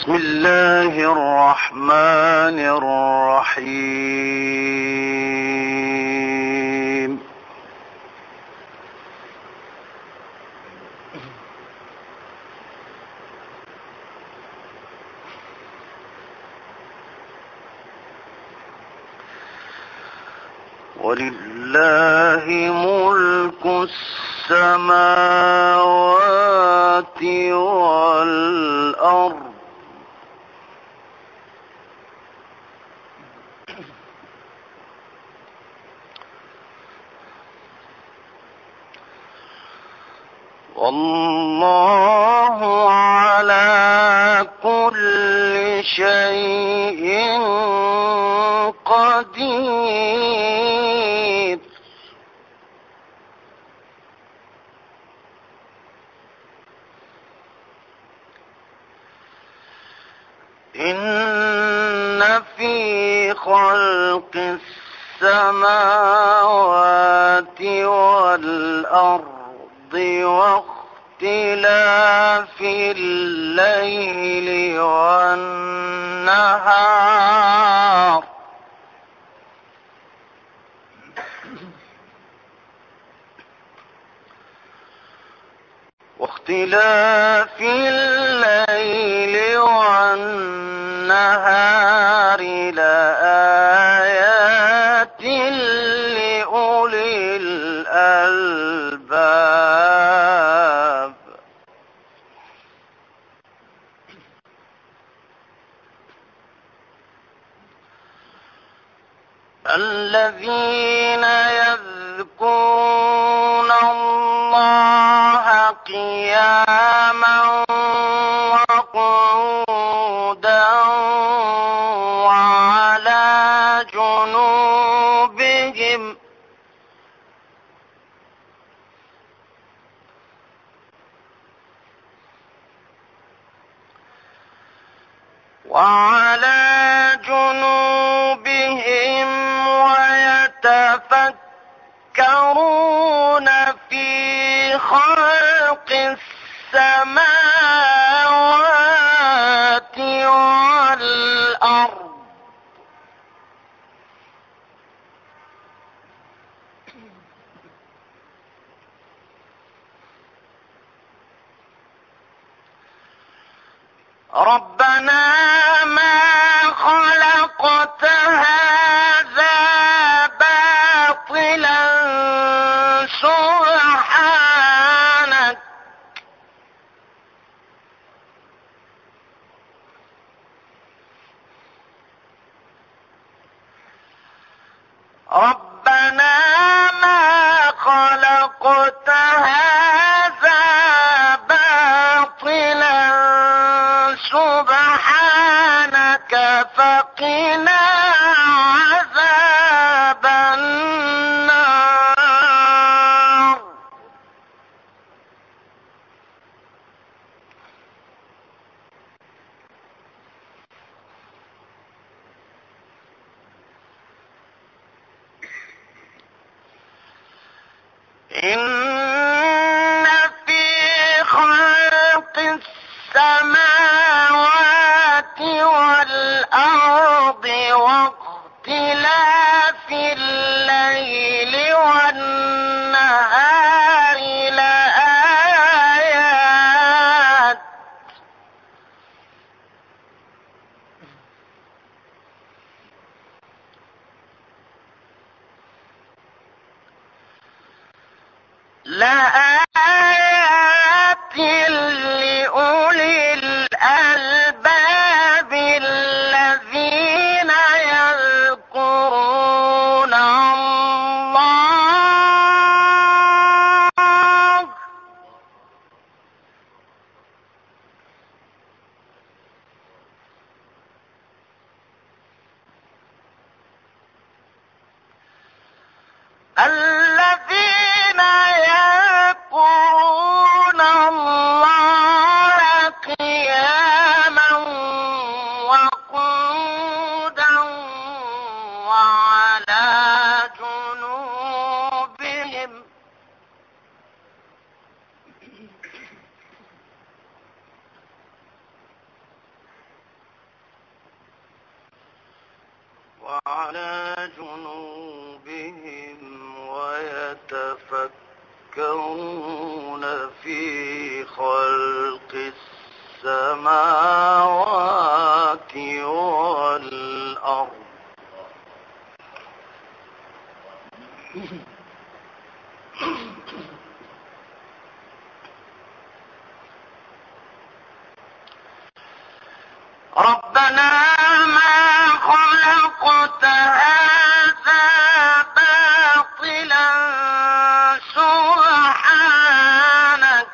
بسم الله الرحمن الرحيم. ولله ملك السماوات والأرض والله على كل شيء قدير. إن في خلق السماوات والأرض واختلاف الليل والنهار لآيات لأولي الألباب. الذين يذكرون الله قياما وقعودا وعلى جنوبهم ويتفكرون في خلق السماوات والأرض ربنا ما خلقت هذا باطلا سبحانك فقنا عذاب النار. إن في خلق السماوات والأرض واختلاف الليل والنهار لآيات لأولي الألباب الذين يذكرون الله قياما وقعودا وعلى جنوبهم وعلى جنوبهم ويتفكرون في خلق السماوات والأرض ربنا ما خلقت هذا باطلا سبحانك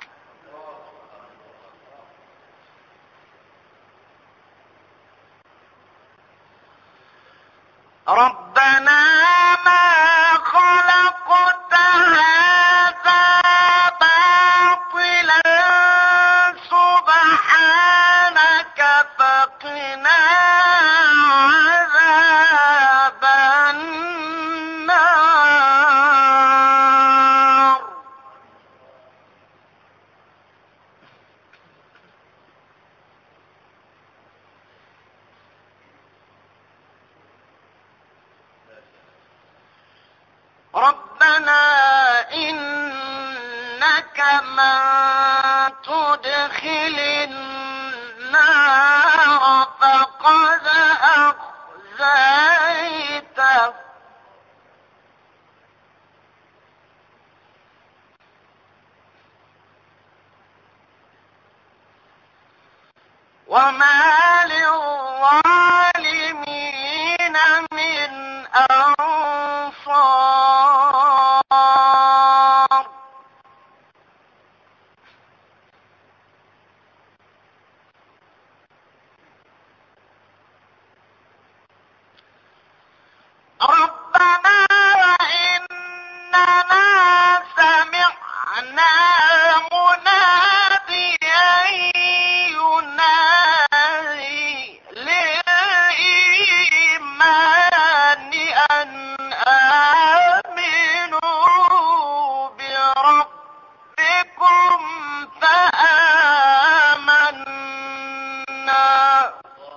ربنا ما خلقت هذا باطلا سبحانك فقنا عذاب النار ربنا إنك من تدخل النار فقد أخزيته وما للظالمين من أنصار ربنا إننا سمعنا مناديا ينادي للإيمان أن آمنوا بربكم فآمنا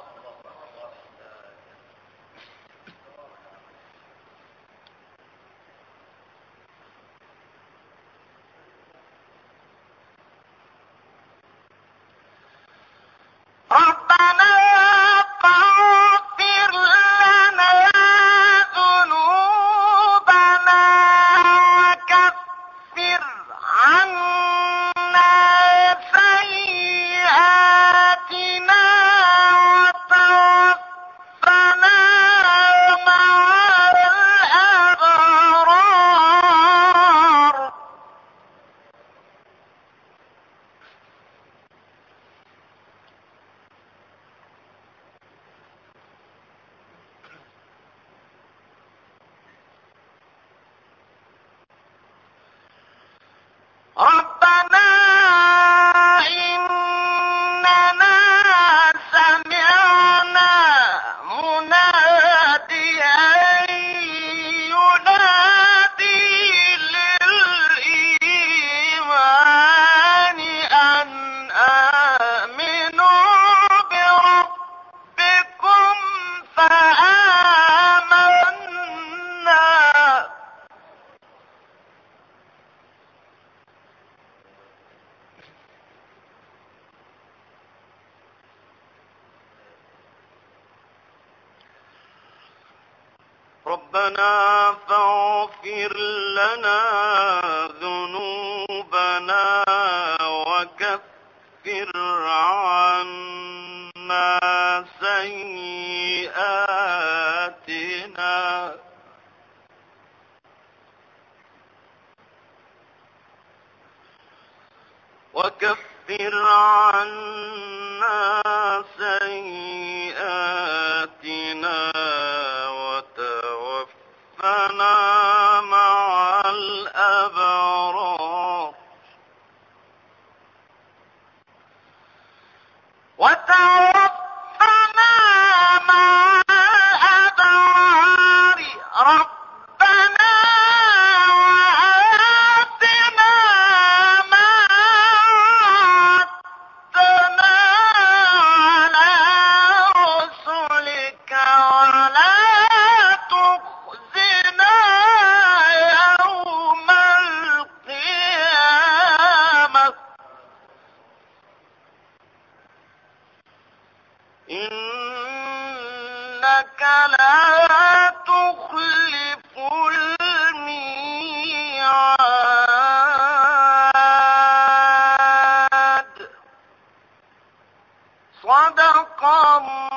ربنا فاغفر لنا ذنوبنا وكفر عنا سيئاتنا وتوفنا مع الأبرار ربنا إننا سمعنا مناديا ينادي للإيمان أن آمنوا بربكم فآمنا ربنا فاغفر لنا ذنوبنا وكفر عنا سيئاتنا وكفر عنا سيئاتنا وتوفنا مع الأبرار وتوفنا مع الأبرار ربنا وآتنا ما وعدتنا على إنك لا تخلف الميعاد. صدق الله.